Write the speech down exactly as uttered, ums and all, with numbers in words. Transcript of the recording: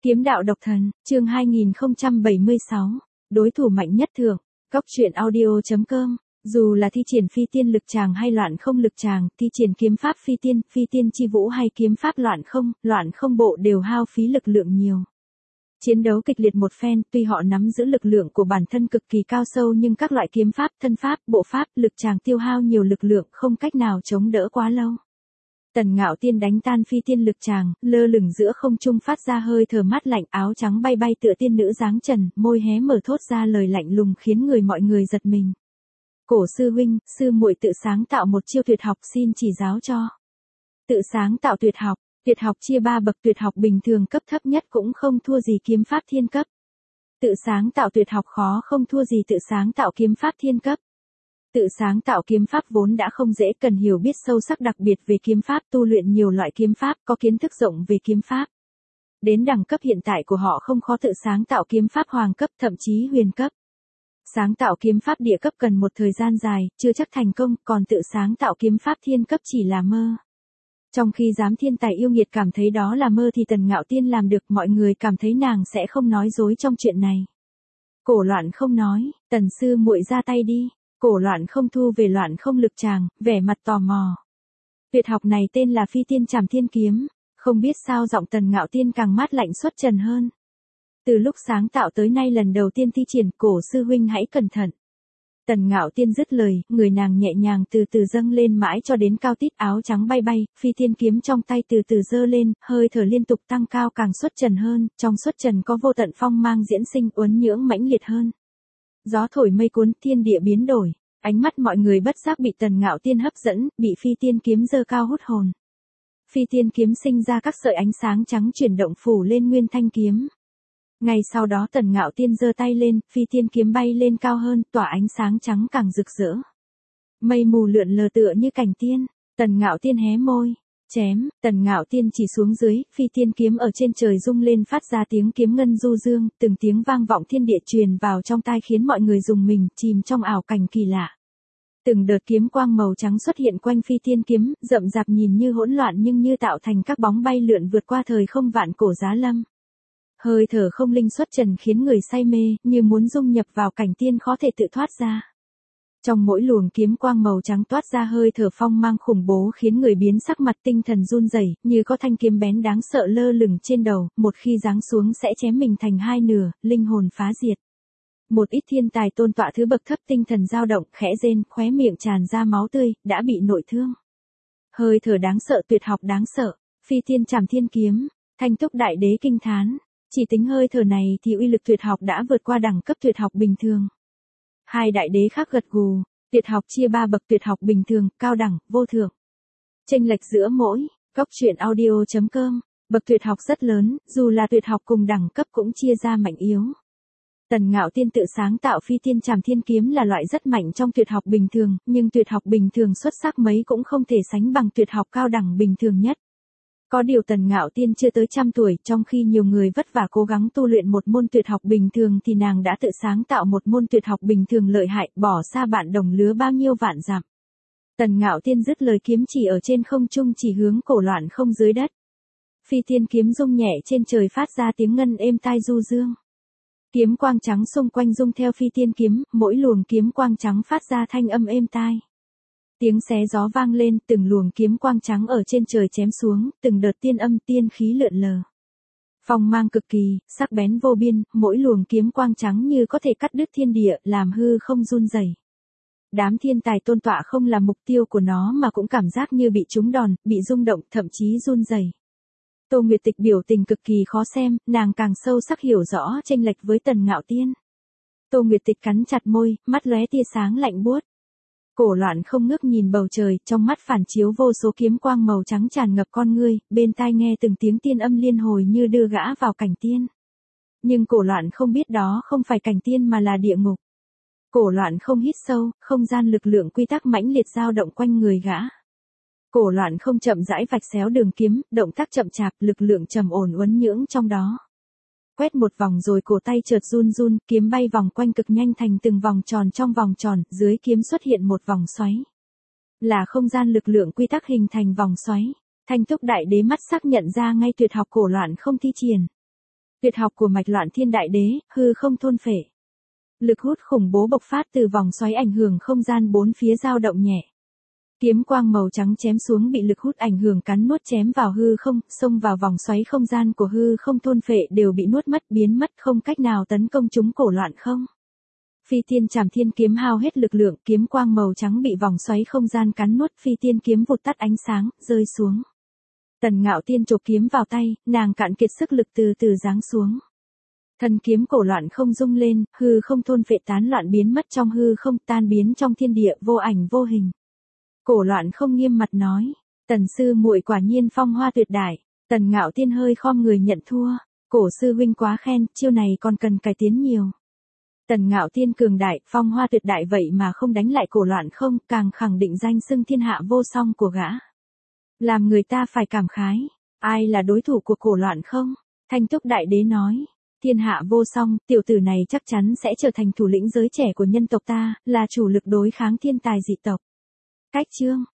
Kiếm đạo độc thần, chương hai nghìn không trăm bảy mươi sáu, đối thủ mạnh nhất thượng, Cóc truyện audio.com. Dù là thi triển phi tiên lực tràng hay loạn không lực tràng, thi triển kiếm pháp phi tiên, phi tiên chi vũ hay kiếm pháp loạn không, loạn không bộ đều hao phí lực lượng nhiều. Chiến đấu kịch liệt một phen, tuy họ nắm giữ lực lượng của bản thân cực kỳ cao sâu nhưng các loại kiếm pháp, thân pháp, bộ pháp, lực tràng tiêu hao nhiều lực lượng, không cách nào chống đỡ quá lâu. Tần Ngạo Tiên đánh tan phi tiên lực tràng, lơ lửng giữa không trung phát ra hơi thở mát lạnh, áo trắng bay bay tựa tiên nữ dáng trần, môi hé mở thốt ra lời lạnh lùng khiến người mọi người giật mình. Cổ sư huynh, sư muội tự sáng tạo một chiêu tuyệt học xin chỉ giáo cho. Tự sáng tạo tuyệt học, tuyệt học chia ba bậc, tuyệt học bình thường cấp thấp nhất cũng không thua gì kiếm pháp thiên cấp. Tự sáng tạo tuyệt học khó không thua gì tự sáng tạo kiếm pháp thiên cấp. Tự sáng tạo kiếm pháp vốn đã không dễ, cần hiểu biết sâu sắc đặc biệt về kiếm pháp, tu luyện nhiều loại kiếm pháp, có kiến thức rộng về kiếm pháp. Đến đẳng cấp hiện tại của họ không khó tự sáng tạo kiếm pháp hoàng cấp, thậm chí huyền cấp. Sáng tạo kiếm pháp địa cấp cần một thời gian dài, chưa chắc thành công, còn tự sáng tạo kiếm pháp thiên cấp chỉ là mơ. Trong khi giám thiên tài yêu nghiệt cảm thấy đó là mơ thì Tần Ngạo Tiên làm được, mọi người cảm thấy nàng sẽ không nói dối trong chuyện này. Cổ Loạn không nói, Tần sư muội ra tay đi. Cổ Loạn không thu về loạn không lực tràng, vẻ mặt tò mò. Tuyệt học này tên là phi tiên trảm thiên kiếm, không biết sao giọng Tần Ngạo Tiên càng mát lạnh xuất trần hơn. Từ lúc sáng tạo tới nay lần đầu tiên thi triển, cổ sư huynh hãy cẩn thận. Tần Ngạo Tiên dứt lời, người nàng nhẹ nhàng từ từ dâng lên mãi cho đến cao tít, áo trắng bay bay, phi tiên kiếm trong tay từ từ dơ lên, hơi thở liên tục tăng cao càng xuất trần hơn, trong xuất trần có vô tận phong mang diễn sinh, uốn nhưỡng mãnh liệt hơn. Gió thổi mây cuốn, thiên địa biến đổi, ánh mắt mọi người bất giác bị Tần Ngạo Tiên hấp dẫn, bị phi tiên kiếm dơ cao hút hồn. Phi tiên kiếm sinh ra các sợi ánh sáng trắng chuyển động phủ lên nguyên thanh kiếm. Ngay sau đó Tần Ngạo Tiên giơ tay lên, phi tiên kiếm bay lên cao hơn, tỏa ánh sáng trắng càng rực rỡ. Mây mù lượn lờ tựa như cảnh tiên, Tần Ngạo Tiên hé môi, chém, Tần Ngạo Tiên chỉ xuống dưới, phi tiên kiếm ở trên trời rung lên phát ra tiếng kiếm ngân du dương, từng tiếng vang vọng thiên địa truyền vào trong tai khiến mọi người rùng mình, chìm trong ảo cảnh kỳ lạ. Từng đợt kiếm quang màu trắng xuất hiện quanh phi tiên kiếm, rậm rạp nhìn như hỗn loạn nhưng như tạo thành các bóng bay lượn vượt qua thời không vạn cổ giá lâm. Hơi thở không linh xuất trần khiến người say mê, như muốn dung nhập vào cảnh tiên khó thể tự thoát ra. Trong mỗi luồng kiếm quang màu trắng toát ra hơi thở phong mang khủng bố khiến người biến sắc mặt, tinh thần run rẩy, như có thanh kiếm bén đáng sợ lơ lửng trên đầu, một khi giáng xuống sẽ chém mình thành hai nửa, linh hồn phá diệt. Một ít thiên tài tôn tọa thứ bậc thấp tinh thần dao động, khẽ rên, khóe miệng tràn ra máu tươi, đã bị nội thương. Hơi thở đáng sợ, tuyệt học đáng sợ, phi tiên trảm thiên kiếm, Thanh Túc Đại Đế kinh thán, chỉ tính hơi thở này thì uy lực tuyệt học đã vượt qua đẳng cấp tuyệt học bình thường. Hai đại đế khác gật gù, tuyệt học chia ba bậc, tuyệt học bình thường, cao đẳng, vô thượng. Chênh lệch giữa mỗi, Cóc truyện audio.com, bậc tuyệt học rất lớn, dù là tuyệt học cùng đẳng cấp cũng chia ra mạnh yếu. Tần Ngạo Tiên tự sáng tạo phi tiên trảm thiên kiếm là loại rất mạnh trong tuyệt học bình thường, nhưng tuyệt học bình thường xuất sắc mấy cũng không thể sánh bằng tuyệt học cao đẳng bình thường nhất. Có điều Tần Ngạo Tiên chưa tới trăm tuổi, trong khi nhiều người vất vả cố gắng tu luyện một môn tuyệt học bình thường thì nàng đã tự sáng tạo một môn tuyệt học bình thường lợi hại, bỏ xa bạn đồng lứa bao nhiêu vạn dặm. Tần Ngạo Tiên dứt lời, kiếm chỉ ở trên không trung chỉ hướng Cổ Loạn không dưới đất. Phi tiên kiếm rung nhẹ trên trời phát ra tiếng ngân êm tai du dương. Kiếm quang trắng xung quanh rung theo phi tiên kiếm, mỗi luồng kiếm quang trắng phát ra thanh âm êm tai. Tiếng xé gió vang lên, từng luồng kiếm quang trắng ở trên trời chém xuống, từng đợt tiên âm tiên khí lượn lờ. Phong mang cực kỳ, sắc bén vô biên, mỗi luồng kiếm quang trắng như có thể cắt đứt thiên địa, làm hư không run rẩy. Đám thiên tài tôn tọa không là mục tiêu của nó mà cũng cảm giác như bị trúng đòn, bị rung động, thậm chí run rẩy. Tô Nguyệt Tịch biểu tình cực kỳ khó xem, nàng càng sâu sắc hiểu rõ chênh lệch với Tần Ngạo Tiên. Tô Nguyệt Tịch cắn chặt môi, mắt lóe tia sáng lạnh buốt. Cổ Loạn không ngước nhìn bầu trời, trong mắt phản chiếu vô số kiếm quang màu trắng tràn ngập con ngươi, bên tai nghe từng tiếng tiên âm liên hồi như đưa gã vào cảnh tiên. Nhưng Cổ Loạn không biết đó không phải cảnh tiên mà là địa ngục. Cổ Loạn không hít sâu, không gian lực lượng quy tắc mãnh liệt dao động quanh người gã. Cổ Loạn không chậm rãi vạch xéo đường kiếm, động tác chậm chạp, lực lượng trầm ổn uốn nhưỡng trong đó. Quét một vòng rồi cổ tay chợt run run, kiếm bay vòng quanh cực nhanh thành từng vòng tròn trong vòng tròn, dưới kiếm xuất hiện một vòng xoáy. Là không gian lực lượng quy tắc hình thành vòng xoáy. Thanh Túc Đại Đế mắt sắc nhận ra ngay tuyệt học Cổ Loạn không thi triển. Tuyệt học của mạch loạn thiên đại đế, hư không thôn phệ. Lực hút khủng bố bộc phát từ vòng xoáy ảnh hưởng không gian bốn phía dao động nhẹ. Kiếm quang màu trắng chém xuống bị lực hút ảnh hưởng cắn nuốt chém vào hư không, xông vào vòng xoáy không gian của hư không thôn phệ đều bị nuốt mất biến mất không cách nào tấn công chúng cổ loạn không. Phi tiên trảm thiên kiếm hao hết lực lượng, kiếm quang màu trắng bị vòng xoáy không gian cắn nuốt, phi tiên kiếm vụt tắt ánh sáng, rơi xuống. Tần Ngạo Tiên chộp kiếm vào tay, nàng cạn kiệt sức lực từ từ giáng xuống. Thân kiếm cổ loạn không rung lên, hư không thôn phệ tán loạn biến mất trong hư không, tan biến trong thiên địa vô ảnh vô hình. Cổ loạn không nghiêm mặt nói, Tần sư muội quả nhiên phong hoa tuyệt đại. Tần Ngạo Tiên hơi khom người nhận thua, cổ sư huynh quá khen, chiêu này còn cần cải tiến nhiều. Tần Ngạo Tiên cường đại, phong hoa tuyệt đại vậy mà không đánh lại cổ loạn không, càng khẳng định danh xưng thiên hạ vô song của gã. Làm người ta phải cảm khái, ai là đối thủ của cổ loạn không? Thanh Túc Đại Đế nói, thiên hạ vô song, tiểu tử này chắc chắn sẽ trở thành thủ lĩnh giới trẻ của nhân tộc ta, là chủ lực đối kháng thiên tài dị tộc. Cách chương